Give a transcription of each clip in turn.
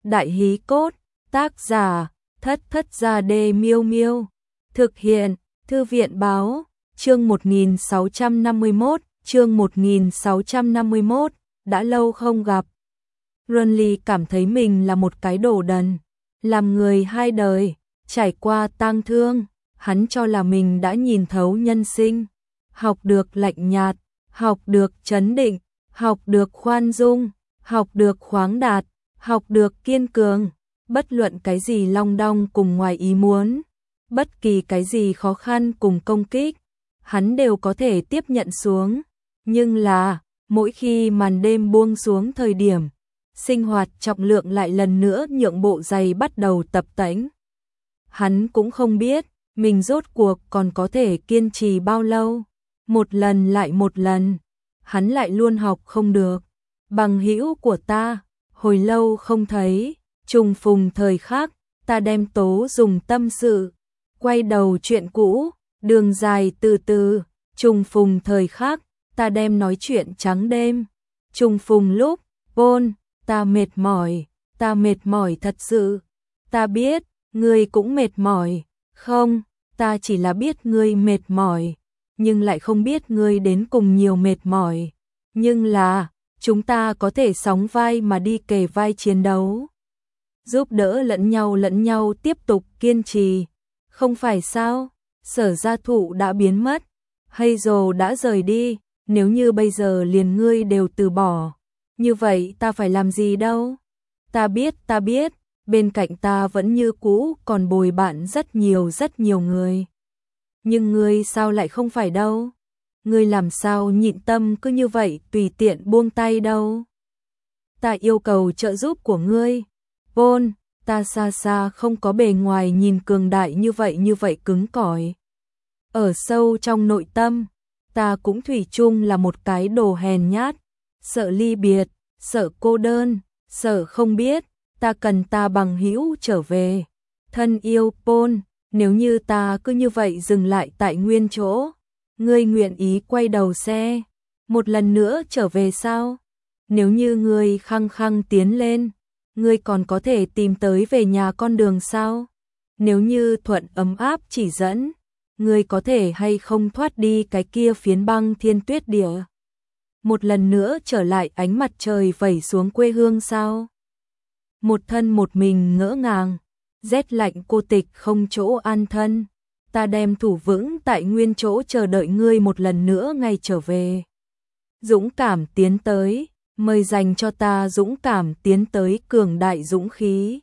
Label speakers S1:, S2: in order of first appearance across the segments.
S1: Đại hí cốt, tác giả, Thất Thất Gia Đê Miêu Miêu. Thực hiện, Thư viện báo, chương 1651, đã lâu không gặp. Runly cảm thấy mình là một cái đồ đần, làm người hai đời, trải qua tang thương, hắn cho là mình đã nhìn thấu nhân sinh, học được lạnh nhạt, học được trấn định, học được khoan dung, học được khoáng đạt, học được kiên cường, bất luận cái gì long đong cùng ngoài ý muốn, bất kỳ cái gì khó khăn cùng công kích, hắn đều có thể tiếp nhận xuống. Nhưng là, mỗi khi màn đêm buông xuống thời điểm, sinh hoạt trọng lượng lại lần nữa nhượng bộ giày bắt đầu tập tễnh. Hắn cũng không biết, mình rốt cuộc còn có thể kiên trì bao lâu. Một lần lại một lần, hắn lại luôn học không được. Bằng hữu của ta, hồi lâu không thấy, trùng phùng thời khắc, ta đem tố dùng tâm sự. Quay đầu chuyện cũ, đường dài từ từ, trùng phùng thời khắc, ta đem nói chuyện trắng đêm. Trùng phùng lúc, Paul, ta mệt mỏi thật sự. Ta biết, ngươi cũng mệt mỏi, không, ta chỉ là biết ngươi mệt mỏi, nhưng lại không biết ngươi đến cùng nhiều mệt mỏi. Nhưng là, chúng ta có thể sóng vai mà đi kề vai chiến đấu. Giúp đỡ lẫn nhau tiếp tục kiên trì. Không phải sao, Sở Gia Thụ đã biến mất, Hazel đã rời đi, nếu như bây giờ liền ngươi đều từ bỏ, như vậy ta phải làm gì đâu? Ta biết, bên cạnh ta vẫn như cũ còn bồi bạn rất nhiều người. Nhưng ngươi sao lại không phải đâu? Ngươi làm sao nhịn tâm cứ như vậy tùy tiện buông tay đâu? Ta yêu cầu trợ giúp của ngươi, Paul. Ta xa xa không có bề ngoài nhìn cường đại như vậy cứng cỏi. Ở sâu trong nội tâm, ta cũng thủy chung là một cái đồ hèn nhát, sợ ly biệt, sợ cô đơn, sợ không biết, ta cần ta bằng hữu trở về. Thân yêu Paul, nếu như ta cứ như vậy dừng lại tại nguyên chỗ, ngươi nguyện ý quay đầu xe, một lần nữa trở về sao? Nếu như ngươi khăng khăng tiến lên, ngươi còn có thể tìm tới về nhà con đường sao? Nếu như thuận ấm áp chỉ dẫn, ngươi có thể hay không thoát đi cái kia phiến băng thiên tuyết địa? Một lần nữa trở lại ánh mặt trời vẩy xuống quê hương sao? Một thân một mình ngỡ ngàng, rét lạnh cô tịch không chỗ an thân, ta đem thủ vững tại nguyên chỗ chờ đợi ngươi một lần nữa ngày trở về. Dũng cảm tiến tới, mời dành cho ta dũng cảm tiến tới cường đại dũng khí.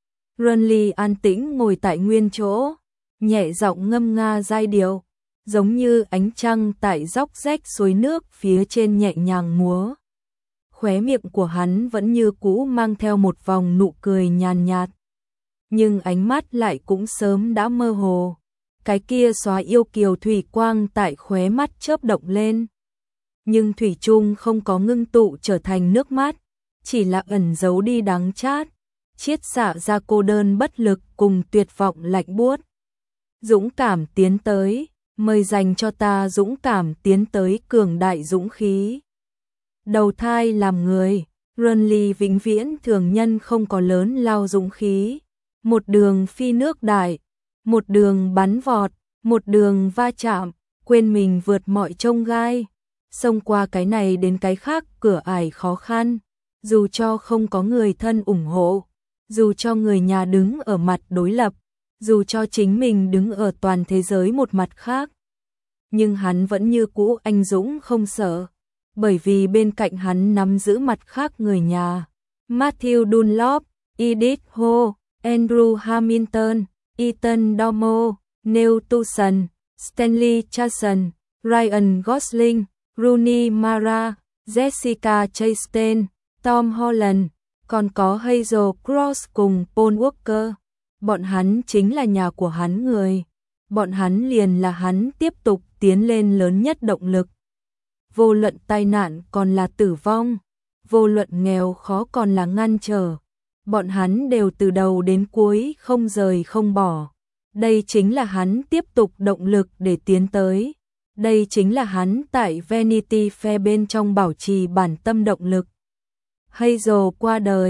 S1: Runly an tĩnh ngồi tại nguyên chỗ, nhẹ giọng ngâm nga giai điệu, giống như ánh trăng tại dốc rách suối nước phía trên nhẹ nhàng múa. Khóe miệng của hắn vẫn như cũ mang theo một vòng nụ cười nhàn nhạt, nhưng ánh mắt lại cũng sớm đã mơ hồ. Cái kia xóa yêu kiều thủy quang tại khóe mắt chớp động lên, nhưng thủy chung không có ngưng tụ trở thành nước mắt, chỉ là ẩn giấu đi đắng chát, chiết xạ ra cô đơn bất lực cùng tuyệt vọng lạnh buốt. Dũng cảm tiến tới, mời dành cho ta dũng cảm tiến tới cường đại dũng khí. Đầu thai làm người, Runly vĩnh viễn thường nhân không có lớn lao dũng khí, một đường phi nước đại, một đường bắn vọt, một đường va chạm, quên mình vượt mọi chông gai, xông qua cái này đến cái khác cửa ải khó khăn, dù cho không có người thân ủng hộ, dù cho người nhà đứng ở mặt đối lập, dù cho chính mình đứng ở toàn thế giới một mặt khác. Nhưng hắn vẫn như cũ anh dũng không sợ, bởi vì bên cạnh hắn nắm giữ mặt khác người nhà. Matthew Dunlop, Edith Ho, Andrew Hamilton, Ethan Domo, Neil Tucson, Stanley Charson, Ryan Gosling, Rooney Mara, Jessica Chastain, Tom Holland, còn có Hazel Cross cùng Paul Walker. Bọn hắn chính là nhà của hắn người. Bọn hắn liền là hắn tiếp tục tiến lên lớn nhất động lực. Vô luận tai nạn còn là tử vong, vô luận nghèo khó còn là ngăn trở, bọn hắn đều từ đầu đến cuối không rời không bỏ. Đây chính là hắn tiếp tục động lực để tiến tới. Đây chính là hắn tại Vanity Fair bên trong bảo trì bản tâm động lực. Hazel qua đời,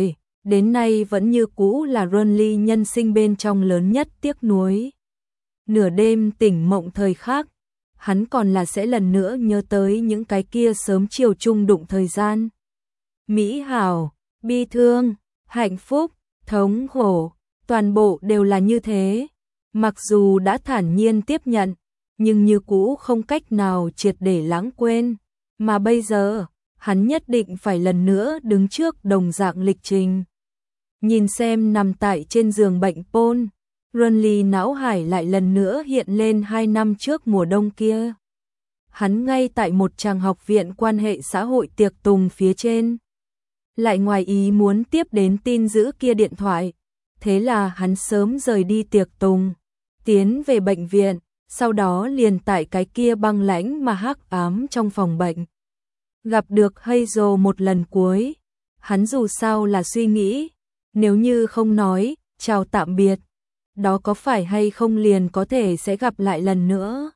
S1: đến nay vẫn như cũ là Runly nhân sinh bên trong lớn nhất tiếc nuối. Nửa đêm tỉnh mộng thời khắc, hắn còn là sẽ lần nữa nhớ tới những cái kia sớm chiều chung đụng thời gian. Mỹ hảo, bi thương, hạnh phúc, thống khổ, toàn bộ đều là như thế. Mặc dù đã thản nhiên tiếp nhận, nhưng như cũ không cách nào triệt để lãng quên. Mà bây giờ, hắn nhất định phải lần nữa đứng trước đồng dạng lịch trình. Nhìn xem nằm tại trên giường bệnh Paul, Runly não hải lại lần nữa hiện lên 2 năm trước mùa đông kia. Hắn ngay tại một tràng học viện quan hệ xã hội tiệc tùng phía trên. Lại ngoài ý muốn tiếp đến tin dữ kia điện thoại. Thế là hắn sớm rời đi tiệc tùng, tiến về bệnh viện, sau đó liền tại cái kia băng lãnh mà hắc ám trong phòng bệnh. Gặp được Hazel một lần cuối, hắn dù sao là suy nghĩ, nếu như không nói, chào tạm biệt, đó có phải hay không liền có thể sẽ gặp lại lần nữa.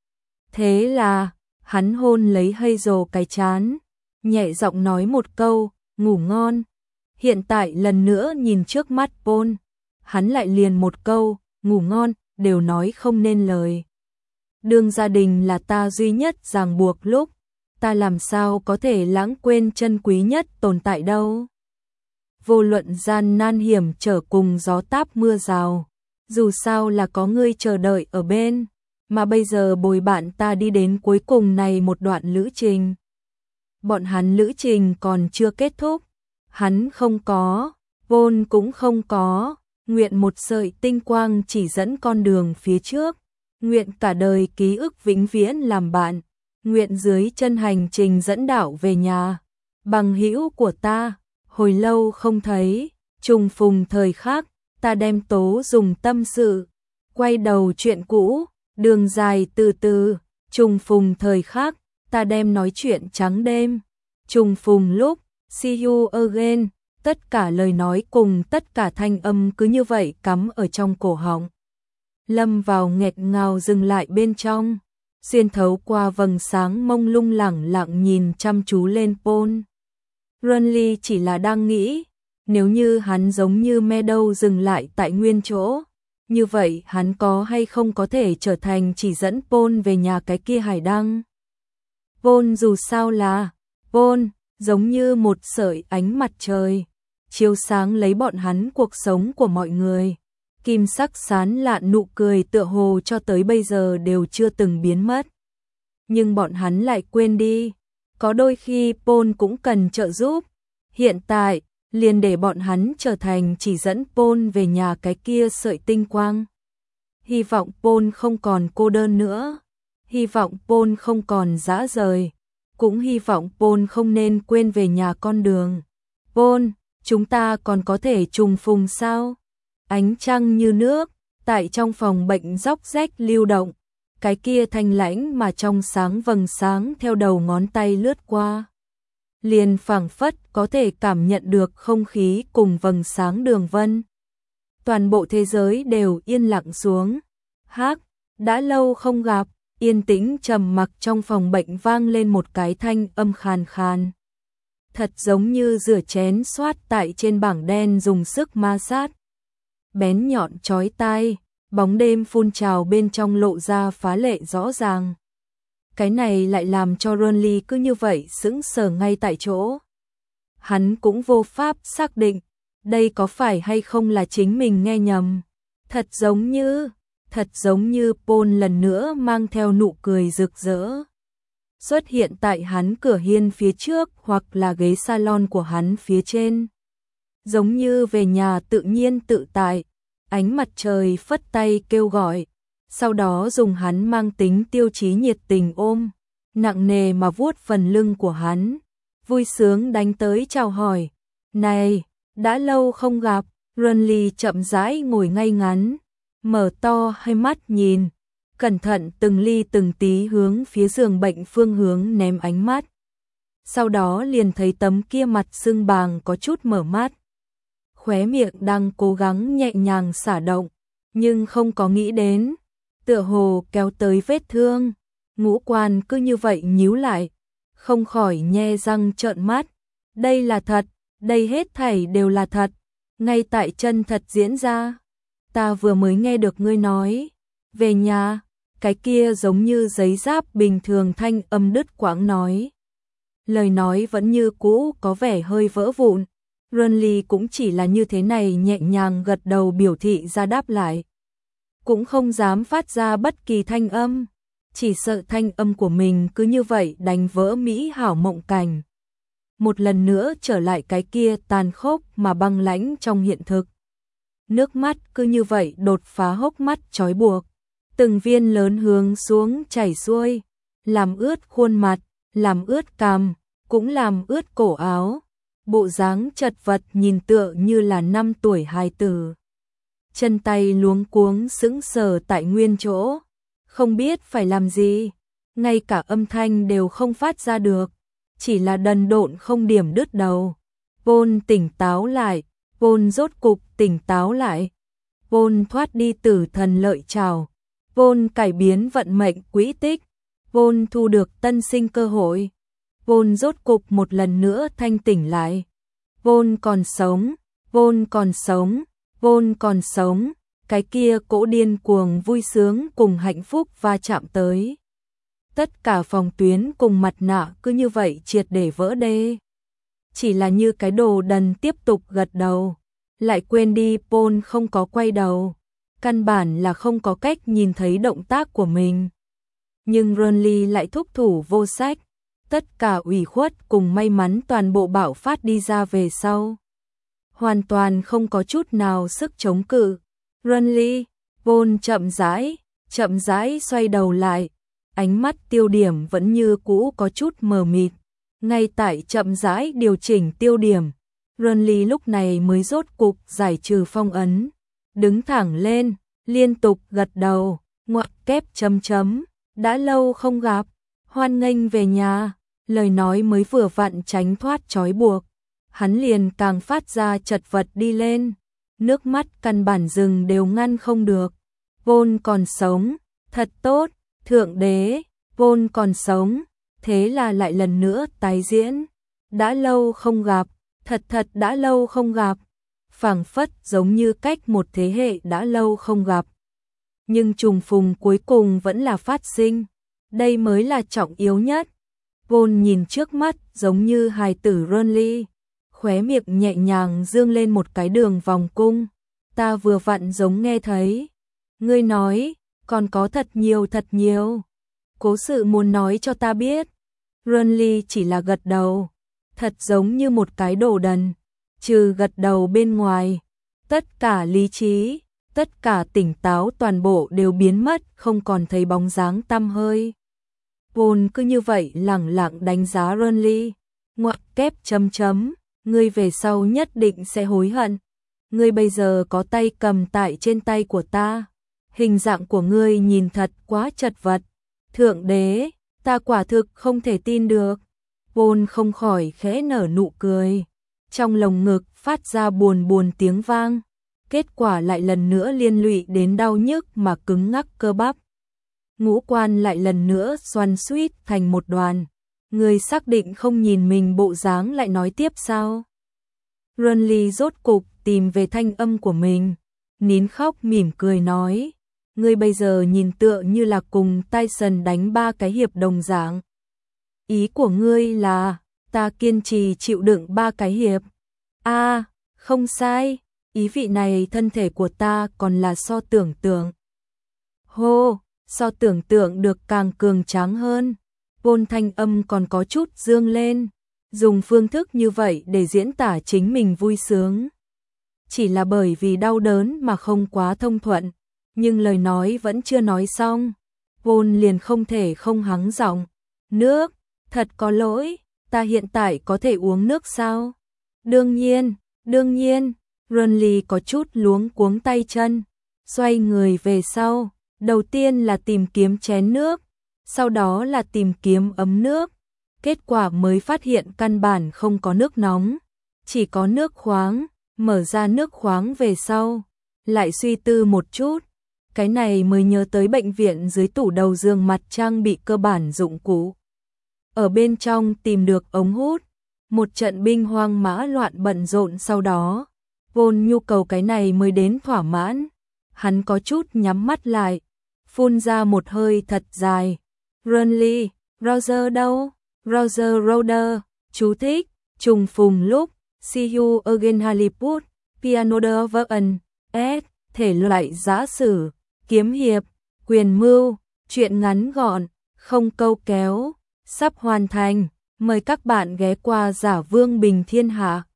S1: Thế là, hắn hôn lấy Hazel cái trán, nhẹ giọng nói một câu, ngủ ngon. Hiện tại lần nữa nhìn trước mắt Paul, hắn lại liền một câu, ngủ ngon, đều nói không nên lời. Đương gia đình là ta duy nhất ràng buộc lúc, ta làm sao có thể lãng quên chân quý nhất tồn tại đâu. Vô luận gian nan hiểm trở cùng gió táp mưa rào, dù sao là có ngươi chờ đợi ở bên, mà bây giờ bồi bạn ta đi đến cuối cùng này một đoạn lữ trình. Bọn hắn lữ trình còn chưa kết thúc, hắn không có, Paul cũng không có, nguyện một sợi tinh quang chỉ dẫn con đường phía trước, nguyện cả đời ký ức vĩnh viễn làm bạn, nguyện dưới chân hành trình dẫn đạo về nhà. Bằng hữu của ta, hồi lâu không thấy, trùng phùng thời khắc, ta đem tố dùng tâm sự, quay đầu chuyện cũ, đường dài từ từ, trùng phùng thời khắc, ta đem nói chuyện trắng đêm, trùng phùng lúc, see you again, tất cả lời nói cùng tất cả thanh âm cứ như vậy cắm ở trong cổ họng. Lâm vào nghẹt ngào dừng lại bên trong, xuyên thấu qua vầng sáng mông lung lẳng lặng nhìn chăm chú lên Paul. Runly chỉ là đang nghĩ, nếu như hắn giống như Meadow dừng lại tại nguyên chỗ, như vậy hắn có hay không có thể trở thành chỉ dẫn Paul về nhà cái kia hải đăng. Paul dù sao là Paul, giống như một sợi ánh mặt trời, chiếu sáng lấy bọn hắn cuộc sống của mọi người. Kim sắc sán lạn nụ cười tựa hồ cho tới bây giờ đều chưa từng biến mất. Nhưng bọn hắn lại quên đi, có đôi khi Paul cũng cần trợ giúp. Hiện tại, liền để bọn hắn trở thành chỉ dẫn Paul về nhà cái kia sợi tinh quang. Hy vọng Paul không còn cô đơn nữa, hy vọng Paul không còn dã rời, cũng hy vọng Paul không nên quên về nhà con đường. Paul, chúng ta còn có thể trùng phùng sao? Ánh trăng như nước, tại trong phòng bệnh róc rách lưu động, cái kia thanh lãnh mà trong sáng vầng sáng theo đầu ngón tay lướt qua. Liền phảng phất có thể cảm nhận được không khí cùng vầng sáng đường vân. Toàn bộ thế giới đều yên lặng xuống. Hắc, đã lâu không gặp, yên tĩnh trầm mặc trong phòng bệnh vang lên một cái thanh âm khàn khàn. Thật giống như rửa chén xoát tại trên bảng đen dùng sức ma sát. Bén nhọn chói tai, bóng đêm phun trào bên trong lộ ra phá lệ rõ ràng. Cái này lại làm cho Runly cứ như vậy sững sờ ngay tại chỗ. Hắn cũng vô pháp xác định, đây có phải hay không là chính mình nghe nhầm. Thật giống như Paul lần nữa mang theo nụ cười rực rỡ. Xuất hiện tại hắn cửa hiên phía trước hoặc là ghế salon của hắn phía trên. Giống như về nhà tự nhiên tự tại, ánh mặt trời phất tay kêu gọi, sau đó dùng hắn mang tính tiêu chí nhiệt tình ôm, nặng nề mà vuốt phần lưng của hắn, vui sướng đánh tới chào hỏi. Này, đã lâu không gặp, Runly chậm rãi ngồi ngay ngắn, mở to hai mắt nhìn, cẩn thận từng ly từng tí hướng phía giường bệnh phương hướng ném ánh mắt. Sau đó liền thấy tấm kia mặt sưng bàng có chút mở mắt. Khóe miệng đang cố gắng nhẹ nhàng xả động, nhưng không có nghĩ đến, tựa hồ kéo tới vết thương, ngũ quan cứ như vậy nhíu lại, không khỏi nhe răng trợn mắt. Đây là thật, đây hết thảy đều là thật, ngay tại chân thật diễn ra. Ta vừa mới nghe được ngươi nói, về nhà, cái kia giống như giấy giáp bình thường thanh âm đứt quãng nói. Lời nói vẫn như cũ có vẻ hơi vỡ vụn. Renly cũng chỉ là như thế này nhẹ nhàng gật đầu biểu thị ra đáp lại. Cũng không dám phát ra bất kỳ thanh âm, chỉ sợ thanh âm của mình cứ như vậy đánh vỡ mỹ hảo mộng cảnh. Một lần nữa trở lại cái kia tàn khốc mà băng lãnh trong hiện thực. Nước mắt cứ như vậy đột phá hốc mắt trói buộc. Từng viên lớn hướng xuống chảy xuôi, làm ướt khuôn mặt, làm ướt cằm, cũng làm ướt cổ áo. Bộ dáng chật vật nhìn tựa như là 5 tuổi hài tử. Chân tay luống cuống sững sờ tại nguyên chỗ, không biết phải làm gì, ngay cả âm thanh đều không phát ra được, chỉ là đần độn không điểm đứt đầu. Vôn tỉnh táo lại, Vôn rốt cục tỉnh táo lại. Vôn thoát đi tử thần lợi trảo, Vôn cải biến vận mệnh quỹ tích, Vôn thu được tân sinh cơ hội. Vôn rốt cục một lần nữa thanh tỉnh lại. Vôn còn sống, Vôn còn sống, Vôn còn sống, cái kia cỗ điên cuồng vui sướng cùng hạnh phúc va chạm tới. Tất cả phòng tuyến cùng mặt nạ cứ như vậy triệt để vỡ đê. Chỉ là như cái đồ đần tiếp tục gật đầu, lại quên đi Paul không có quay đầu, căn bản là không có cách nhìn thấy động tác của mình. Nhưng Renly lại thúc thủ vô sách, tất cả ủy khuất cùng may mắn toàn bộ bạo phát đi ra về sau. Hoàn toàn không có chút nào sức chống cự. Renly, Paul chậm rãi xoay đầu lại, ánh mắt tiêu điểm vẫn như cũ có chút mờ mịt. Ngay tại chậm rãi điều chỉnh tiêu điểm, Renly lúc này mới rốt cục giải trừ phong ấn, đứng thẳng lên, liên tục gật đầu, ngoặc kép chấm chấm, đã lâu không gặp, hoan nghênh về nhà. Lời nói mới vừa vặn tránh thoát trói buộc, hắn liền càng phát ra chật vật đi lên, nước mắt căn bản dừng đều ngăn không được. Vôn còn sống, thật tốt, thượng đế, Vôn còn sống, thế là lại lần nữa tái diễn. Đã lâu không gặp, thật đã lâu không gặp, phảng phất giống như cách một thế hệ đã lâu không gặp. Nhưng trùng phùng cuối cùng vẫn là phát sinh, đây mới là trọng yếu nhất. Vôn nhìn trước mắt giống như hài tử Renly, khóe miệng nhẹ nhàng dương lên một cái đường vòng cung. Ta vừa vặn giống nghe thấy. Ngươi nói, còn có thật nhiều. Cố sự muốn nói cho ta biết. Renly chỉ là gật đầu, thật giống như một cái đồ đần. Trừ gật đầu bên ngoài, tất cả lý trí, tất cả tỉnh táo toàn bộ đều biến mất, không còn thấy bóng dáng tăm hơi. Vôn cứ như vậy lẳng lặng đánh giá Renly, ngoặc kép chấm chấm, ngươi về sau nhất định sẽ hối hận. Ngươi bây giờ có tay cầm tại trên tay của ta, hình dạng của ngươi nhìn thật quá chật vật. Thượng đế, ta quả thực không thể tin được. Vôn không khỏi khẽ nở nụ cười, trong lồng ngực phát ra buồn tiếng vang, kết quả lại lần nữa liên lụy đến đau nhức mà cứng ngắc cơ bắp. Ngũ quan lại lần nữa xoắn xuýt thành một đoàn. Người xác định không nhìn mình bộ dáng lại nói tiếp sao? Renly rốt cục tìm về thanh âm của mình, nín khóc mỉm cười nói, ngươi bây giờ nhìn tựa như là cùng Tyson đánh 3 cái hiệp đồng dạng. Ý của ngươi là ta kiên trì chịu đựng 3 cái hiệp. Không sai, ý vị này thân thể của ta còn là so tưởng tượng. So tưởng tượng được càng cường tráng hơn. Vôn thanh âm còn có chút dương lên, dùng phương thức như vậy để diễn tả chính mình vui sướng. Chỉ là bởi vì đau đớn mà không quá thông thuận, nhưng lời nói vẫn chưa nói xong. Vôn liền không thể không hắng giọng, nước, thật có lỗi, ta hiện tại có thể uống nước sao? Đương nhiên, Renly có chút luống cuống tay chân, xoay người về sau, đầu tiên là tìm kiếm chén nước, sau đó là tìm kiếm ấm nước, kết quả mới phát hiện căn bản không có nước nóng, chỉ có nước khoáng. Mở ra nước khoáng về sau, lại suy tư một chút, cái này mới nhớ tới bệnh viện dưới tủ đầu giường mặt trang bị cơ bản dụng cụ. Ở bên trong tìm được ống hút, một trận binh hoang mã loạn bận rộn sau đó, vốn nhu cầu cái này mới đến thỏa mãn. Hắn có chút nhắm mắt lại, phun ra một hơi thật dài. Burnley, Roger đâu? Roger Roder, chú thích, trùng phùng lúc, see you again Hollywood, piano version, S, thể loại giã sử, kiếm hiệp, quyền mưu, truyện ngắn gọn, không câu kéo, sắp hoàn thành. Mời các bạn ghé qua Giả Vương Bình Thiên Hạ.